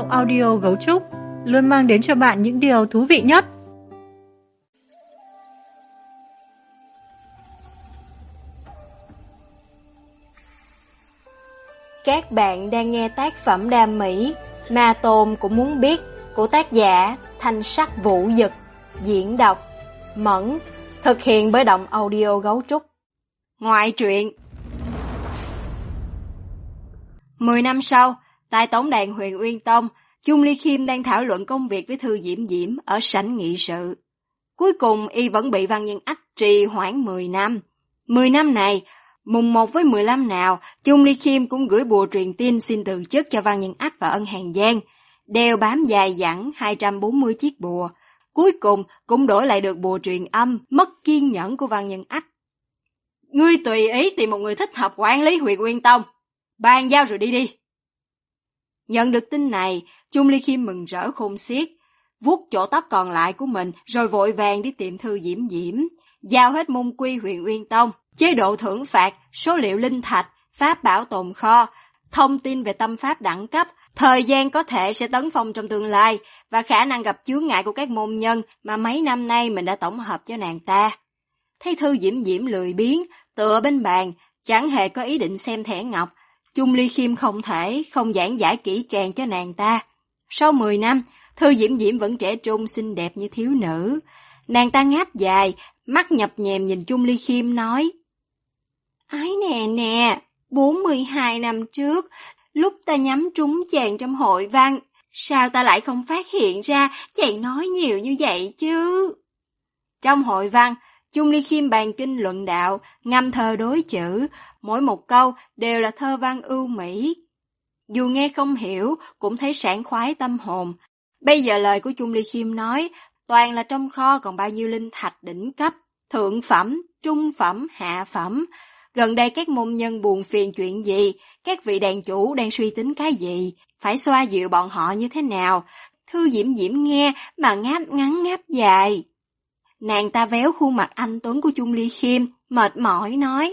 audio Gấu Trúc luôn mang đến cho bạn những điều thú vị nhất. Các bạn đang nghe tác phẩm đam mỹ Ma Tôn Cũng Muốn Biết của tác giả Thanh Sắc Vũ Dực, diễn đọc Mẫn, thực hiện bởi Động Audio Gấu Trúc. Ngoại truyện. 10 năm sau, tại tổng đàn Huyền Uyên Tông, Chung Ly Khiêm đang thảo luận công việc với Thư Diễm Diễm ở sảnh nghị sự. Cuối cùng y vẫn bị Văn Nhân Ách trì hoãn 10 năm. 10 năm này, mùng 1 với 15 nào, Chung Ly Khiêm cũng gửi bùa truyền tin xin từ chức cho Văn Nhân Ách và Ân Hàng Giang, đeo bám dài dẳng 240 chiếc bùa. Cuối cùng cũng đổi lại được bùa truyền âm mất kiên nhẫn của Văn Nhân Ách. Ngươi tùy ý tìm một người thích hợp quản lý Huyền Uyên Tông, bàn giao rồi đi đi. Nhận được tin này, Chung Ly Khiêm mừng rỡ khôn xiết, vuốt chỗ tóc còn lại của mình rồi vội vàng đi tìm Thư Diễm Diễm, giao hết môn quy Huyền Uyên Tông, chế độ thưởng phạt, số liệu linh thạch, pháp bảo tồn kho, thông tin về tâm pháp đẳng cấp, thời gian có thể sẽ tấn phong trong tương lai và khả năng gặp chướng ngại của các môn nhân mà mấy năm nay mình đã tổng hợp cho nàng ta. Thấy Thư Diễm Diễm lười biếng, tựa bên bàn, chẳng hề có ý định xem thẻ ngọc, Chung Ly Khiêm không thể không giảng giải kỹ càng cho nàng ta. Sau 10 năm, Thư Diễm Diễm vẫn trẻ trung xinh đẹp như thiếu nữ. Nàng ta ngáp dài, mắt nhập nhèm nhìn Chung Ly Khiêm nói: Ái nè, 42 năm trước, lúc ta nhắm trúng chàng trong hội văn, sao ta lại không phát hiện ra chàng nói nhiều như vậy chứ? Trong hội văn, Chung Ly Khiêm bàn kinh luận đạo, ngâm thơ đối chữ, mỗi một câu đều là thơ văn ưu mỹ. Dù nghe không hiểu, cũng thấy sảng khoái tâm hồn. Bây giờ lời của Chung Ly Khiêm nói, toàn là trong kho còn bao nhiêu linh thạch đỉnh cấp, thượng phẩm, trung phẩm, hạ phẩm. Gần đây các môn nhân buồn phiền chuyện gì, các vị đàn chủ đang suy tính cái gì, phải xoa dịu bọn họ như thế nào. Thư Diễm Diễm nghe mà ngáp ngắn ngáp dài. Nàng ta véo khuôn mặt anh tuấn của Chung Ly Khiêm, mệt mỏi nói: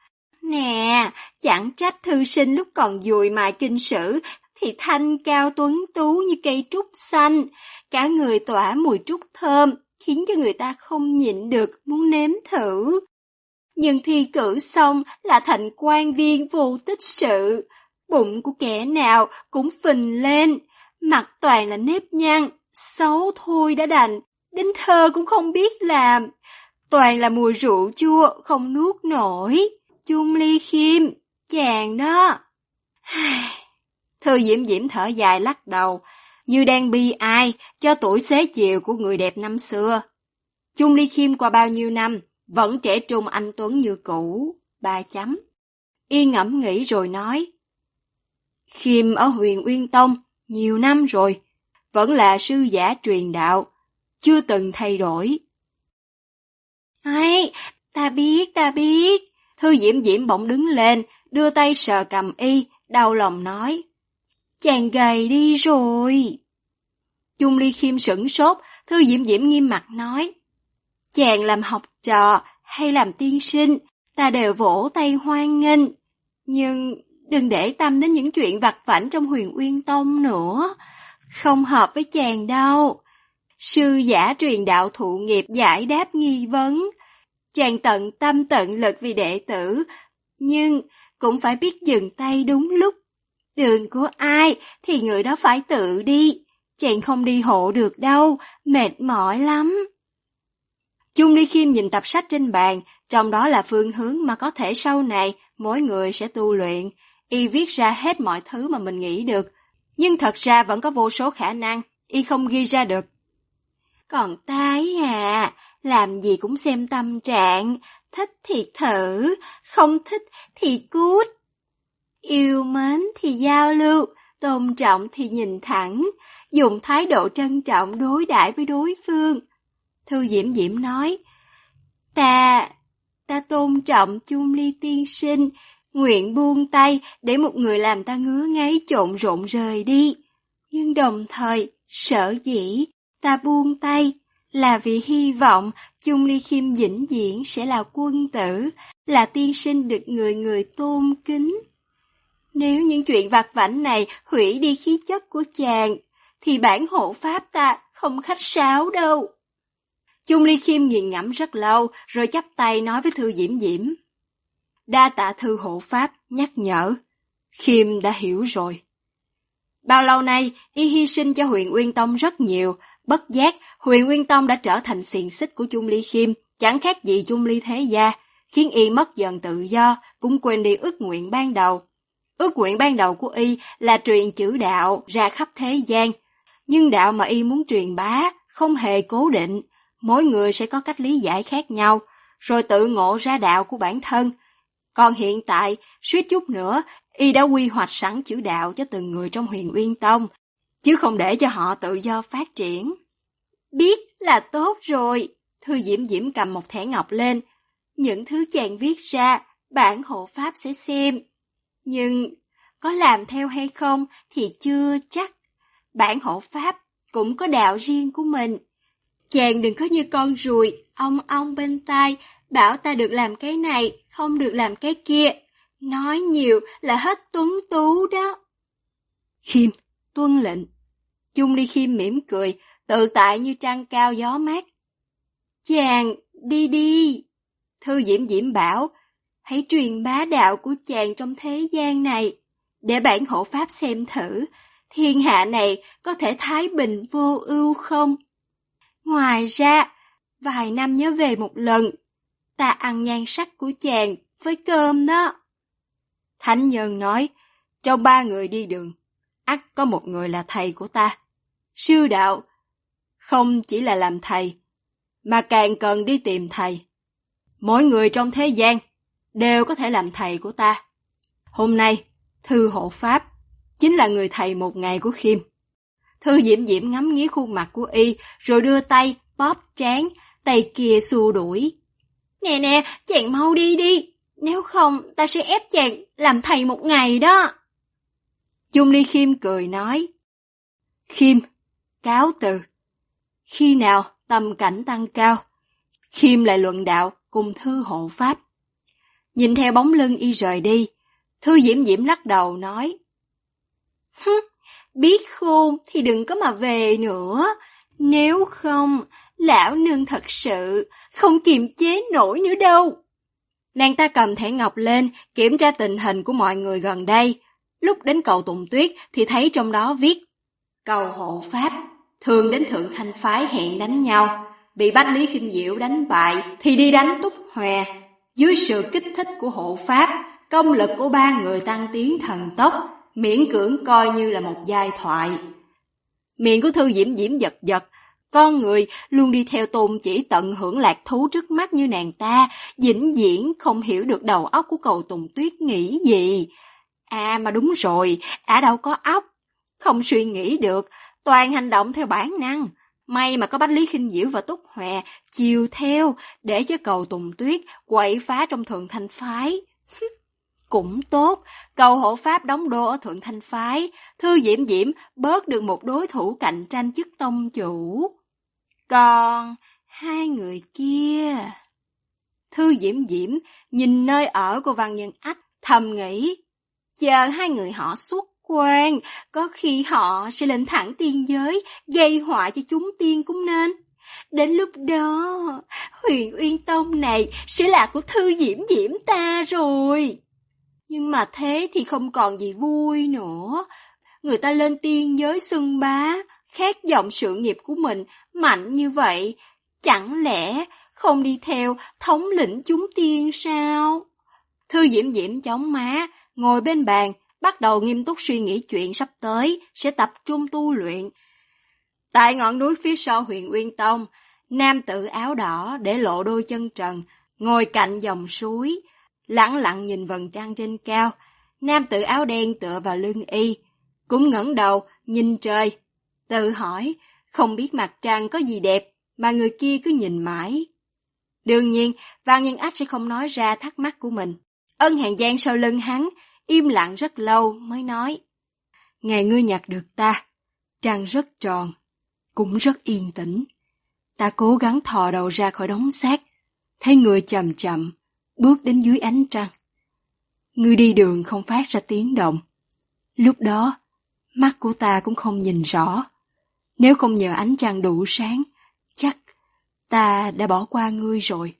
Nè, chẳng trách thư sinh lúc còn dùi mài kinh sử thì thanh cao tuấn tú như cây trúc xanh, cả người tỏa mùi trúc thơm, khiến cho người ta không nhịn được muốn nếm thử. Nhưng thi cử xong là thành quan viên vô tích sự, bụng của kẻ nào cũng phình lên, mặt toàn là nếp nhăn, xấu thôi đã đành, đến thơ cũng không biết làm, toàn là mùi rượu chua không nuốt nổi. Chung Ly Khiêm, chàng đó. Thư Diễm Diễm thở dài lắc đầu, như đang bi ai cho tuổi xế chiều của người đẹp năm xưa. Chung Ly Khiêm qua bao nhiêu năm, vẫn trẻ trung anh tuấn như cũ. 3 chấm. Y ngẫm nghĩ rồi nói: Khiêm ở Huyền Uyên Tông nhiều năm rồi, vẫn là sư giả truyền đạo, chưa từng thay đổi. Ấy, ta biết. Thư Diễm Diễm bỗng đứng lên, đưa tay sờ cầm y, đau lòng nói: Chàng gầy đi rồi. Chung Ly Khiêm sửng sốt, Thư Diễm Diễm nghiêm mặt nói: Chàng làm học trò hay làm tiên sinh, ta đều vỗ tay hoan nghênh. Nhưng đừng để tâm đến những chuyện vặt vãnh trong Huyền Uyên Tông nữa, không hợp với chàng đâu. Sư giả truyền đạo thụ nghiệp giải đáp nghi vấn. Chàng tận tâm tận lực vì đệ tử, nhưng cũng phải biết dừng tay đúng lúc. Đường của ai thì người đó phải tự đi. Chàng không đi hộ được đâu, mệt mỏi lắm. Chung Ly Khiêm nhìn tập sách trên bàn, trong đó là phương hướng mà có thể sau này mỗi người sẽ tu luyện. Y viết ra hết mọi thứ mà mình nghĩ được, nhưng thật ra vẫn có vô số khả năng, y không ghi ra được. Còn tái làm gì cũng xem tâm trạng, thích thì thử, không thích thì cút. Yêu mến thì giao lưu, tôn trọng thì nhìn thẳng, dùng thái độ trân trọng đối đãi với đối phương. Thư Diễm Diễm nói: Ta tôn trọng Chung Ly tiên sinh, nguyện buông tay để một người làm ta ngứa ngáy trộn rộn rời đi. Nhưng đồng thời, sở dĩ ta buông tay là vì hy vọng Chung Ly Khiêm vĩnh viễn sẽ là quân tử, là tiên sinh được người người tôn kính. Nếu những chuyện vặt vãnh này hủy đi khí chất của chàng, thì bản hộ pháp ta không khách sáo đâu. Chung Ly Khiêm nghiền ngẫm rất lâu, rồi chắp tay nói với Thư Diễm Diễm. Đa tạ Thư hộ pháp nhắc nhở. Khiêm đã hiểu rồi. Bao lâu nay, y hy sinh cho Huyền Uyên Tông rất nhiều, bất giác, Huyền Uyên Tông đã trở thành xiềng xích của Chung Ly Khiêm, chẳng khác gì Chung Ly thế gia, khiến y mất dần tự do, cũng quên đi ước nguyện ban đầu. Ước nguyện ban đầu của y là truyền chữ đạo ra khắp thế gian, nhưng đạo mà y muốn truyền bá không hề cố định, mỗi người sẽ có cách lý giải khác nhau, rồi tự ngộ ra đạo của bản thân. Còn hiện tại, suýt chút nữa, y đã quy hoạch sẵn chữ đạo cho từng người trong Huyền Uyên Tông, chứ không để cho họ tự do phát triển. Biết là tốt rồi. Thư Diễm Diễm cầm một thẻ ngọc lên. Những thứ chàng viết ra, bản hộ pháp sẽ xem. Nhưng có làm theo hay không thì chưa chắc. Bản hộ pháp cũng có đạo riêng của mình. Chàng đừng có như con ruồi, ong bên tai, bảo ta được làm cái này, không được làm cái kia. Nói nhiều là hết tuấn tú đó. Khiêm, tuân lệnh. Chung Ly Khiêm mỉm cười, tự tại như trăng cao gió mát. Chàng, đi đi. Thư Diễm Diễm bảo, hãy truyền bá đạo của chàng trong thế gian này, để bản hộ pháp xem thử, thiên hạ này có thể thái bình vô ưu không? Ngoài ra, vài năm nhớ về một lần, ta ăn nhan sắc của chàng với cơm đó. Thánh nhân nói, trong 3 người đi đường, ắt có một người là thầy của ta. Sư đạo, không chỉ là làm thầy, mà càng cần đi tìm thầy. Mỗi người trong thế gian đều có thể làm thầy của ta. Hôm nay, Thư hộ pháp chính là người thầy một ngày của Khiêm. Thư Diễm Diễm ngắm nghía khuôn mặt của y, rồi đưa tay bóp trán, tay kia xua đuổi. Nè nè, chàng mau đi đi, nếu không ta sẽ ép chàng làm thầy một ngày đó. Chung Ly Khiêm cười nói, Khiêm, cáo từ. Khi nào tầm cảnh tăng cao, Khiêm lại luận đạo cùng Thư hộ pháp. Nhìn theo bóng lưng y rời đi, Thư Diễm Diễm lắc đầu nói, biết khôn thì đừng có mà về nữa, nếu không, lão nương thật sự không kiềm chế nổi nữa đâu. Nàng ta cầm thẻ ngọc lên, kiểm tra tình hình của mọi người gần đây. Lúc đến cầu Tùng Tuyết thì thấy trong đó viết, cầu hộ pháp, thường đến Thượng Thanh Phái hẹn đánh nhau, bị Bách Lý Khinh Diệu đánh bại thì đi đánh Túc Hòa. Dưới sự kích thích của hộ pháp, công lực của 3 người tăng tiến thần tốc, miễn cưỡng coi như là một giai thoại. Miệng của Thư Diễm Diễm giật giật, con người luôn đi theo tôn chỉ tận hưởng lạc thú trước mắt như nàng ta, vĩnh viễn không hiểu được đầu óc của cầu Tùng Tuyết nghĩ gì. À mà đúng rồi, ả đâu có óc, không suy nghĩ được, toàn hành động theo bản năng. May mà có Bách Lý Khinh Diệu và Túc Hòa chiều theo để cho cầu Tùng Tuyết quậy phá trong Thượng Thanh Phái. Cũng tốt, cầu hộ pháp đóng đô ở Thượng Thanh Phái, Thư Diễm Diễm bớt được một đối thủ cạnh tranh chức tông chủ. Còn 2 người kia... Thư Diễm Diễm nhìn nơi ở của Văn Nhân Ách, thầm nghĩ, chờ 2 người họ xuất quan, có khi họ sẽ lên thẳng tiên giới, gây họa cho chúng tiên cũng nên. Đến lúc đó, Huyền Uyên Tông này sẽ là của Thư Diễm Diễm ta rồi. Nhưng mà thế thì không còn gì vui nữa. Người ta lên tiên giới xưng bá, khát vọng sự nghiệp của mình mạnh như vậy, chẳng lẽ không đi theo thống lĩnh chúng tiên sao? Thư Diễm Diễm chống má, ngồi bên bàn, bắt đầu nghiêm túc suy nghĩ chuyện sắp tới, sẽ tập trung tu luyện. Tại ngọn núi phía sau Huyền Uyên Tông, nam tử áo đỏ để lộ đôi chân trần, ngồi cạnh dòng suối, lẳng lặng nhìn vầng trăng trên cao. Nam tử áo đen tựa vào lưng y, cũng ngẩng đầu nhìn trời, tự hỏi không biết mặt trăng có gì đẹp mà người kia cứ nhìn mãi. Đương nhiên, Văn Nhân Ách sẽ không nói ra thắc mắc của mình. Ân Hàn Giang sau lưng hắn im lặng rất lâu mới nói, ngày ngươi nhặt được ta, trăng rất tròn, cũng rất yên tĩnh. Ta cố gắng thò đầu ra khỏi đống xác, thấy người chậm chậm bước đến dưới ánh trăng. Người đi đường không phát ra tiếng động. Lúc đó, mắt của ta cũng không nhìn rõ. Nếu không nhờ ánh trăng đủ sáng, chắc ta đã bỏ qua ngươi rồi.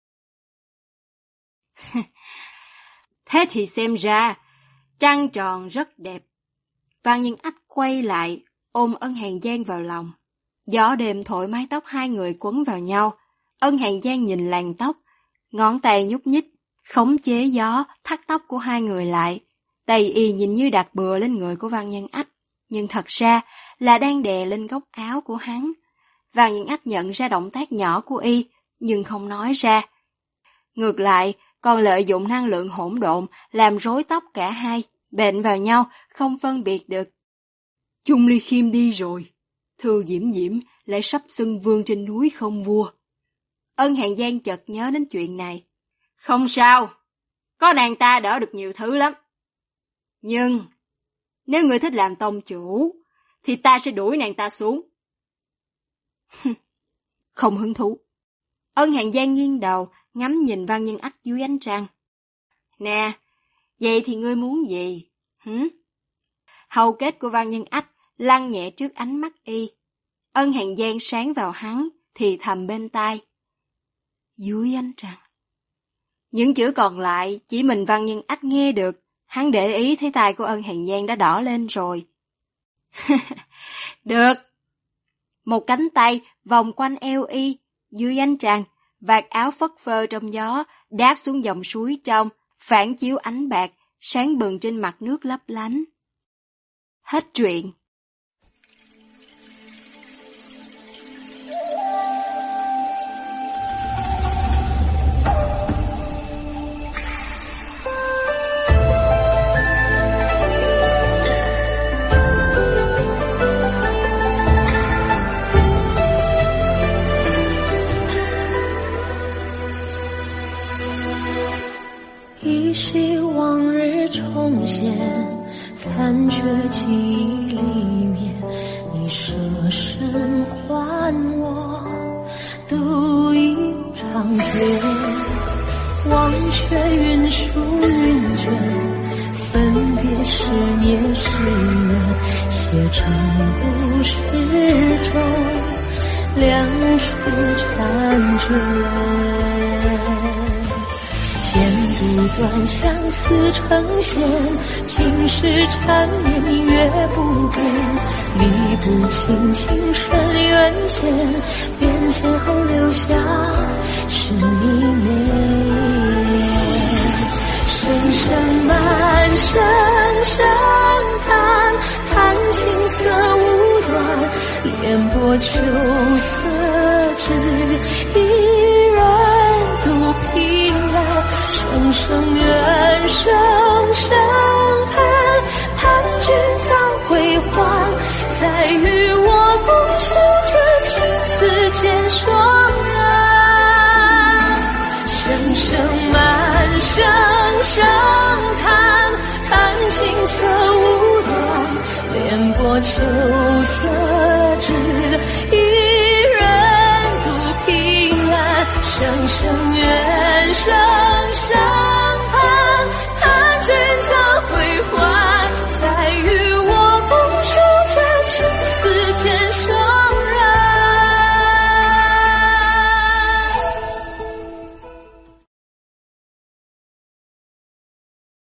Thế thì xem ra, trăng tròn rất đẹp. Văn Nhân Ách quay lại, ôm Ân Hàn Giang vào lòng. Gió đêm thổi mái tóc hai người quấn vào nhau. Ân Hàn Giang nhìn làn tóc, ngón tay nhúc nhích, khống chế gió, thắt tóc của hai người lại. Tay y nhìn như đặt bừa lên người của Văn Nhân Ách, nhưng thật ra là đang đè lên góc áo của hắn. Văn Nhân Ách nhận ra động tác nhỏ của y, nhưng không nói ra. Ngược lại, còn lợi dụng năng lượng hỗn độn làm rối tóc cả hai, bện vào nhau, không phân biệt được. Chung Ly Khiêm đi rồi, Thư Diễm Diễm lại sắp xưng vương trên núi không vua. Ân Hàn Giang chợt nhớ đến chuyện này. Không sao, có nàng ta đỡ được nhiều thứ lắm. Nhưng, nếu ngươi thích làm tông chủ, thì ta sẽ đuổi nàng ta xuống. Không hứng thú. Ân Hàn Giang nghiêng đầu, ngắm nhìn Văn Nhân Ách dưới ánh trăng. Nè, vậy thì ngươi muốn gì? Hầu kết của Văn Nhân Ách lăn nhẹ trước ánh mắt y. Ân Hàn Giang sáng vào hắn, thì thầm bên tai. Dưới ánh trăng. Những chữ còn lại chỉ mình Văn Nhân Ách nghe được. Hắn để ý thấy tai của Ân Hàn Giang đã đỏ lên rồi. Được. Một cánh tay vòng quanh eo y, dưới ánh trăng, vạt áo phất phơ trong gió, đáp xuống dòng suối trong, phản chiếu ánh bạc, sáng bừng trên mặt nước lấp lánh. Hết truyện. 依稀往日重现，残缺记忆里面，你舍身还我度一场劫。忘却云舒云卷，分别是孽是缘，写成故事中两处婵娟。剪不断，相思成线，情是缠绵，明月不变，理不清情深缘浅，变迁后留下是你美。深深满身伤叹，叹青涩无端，烟波秋色只一人独凭栏，声声怨声声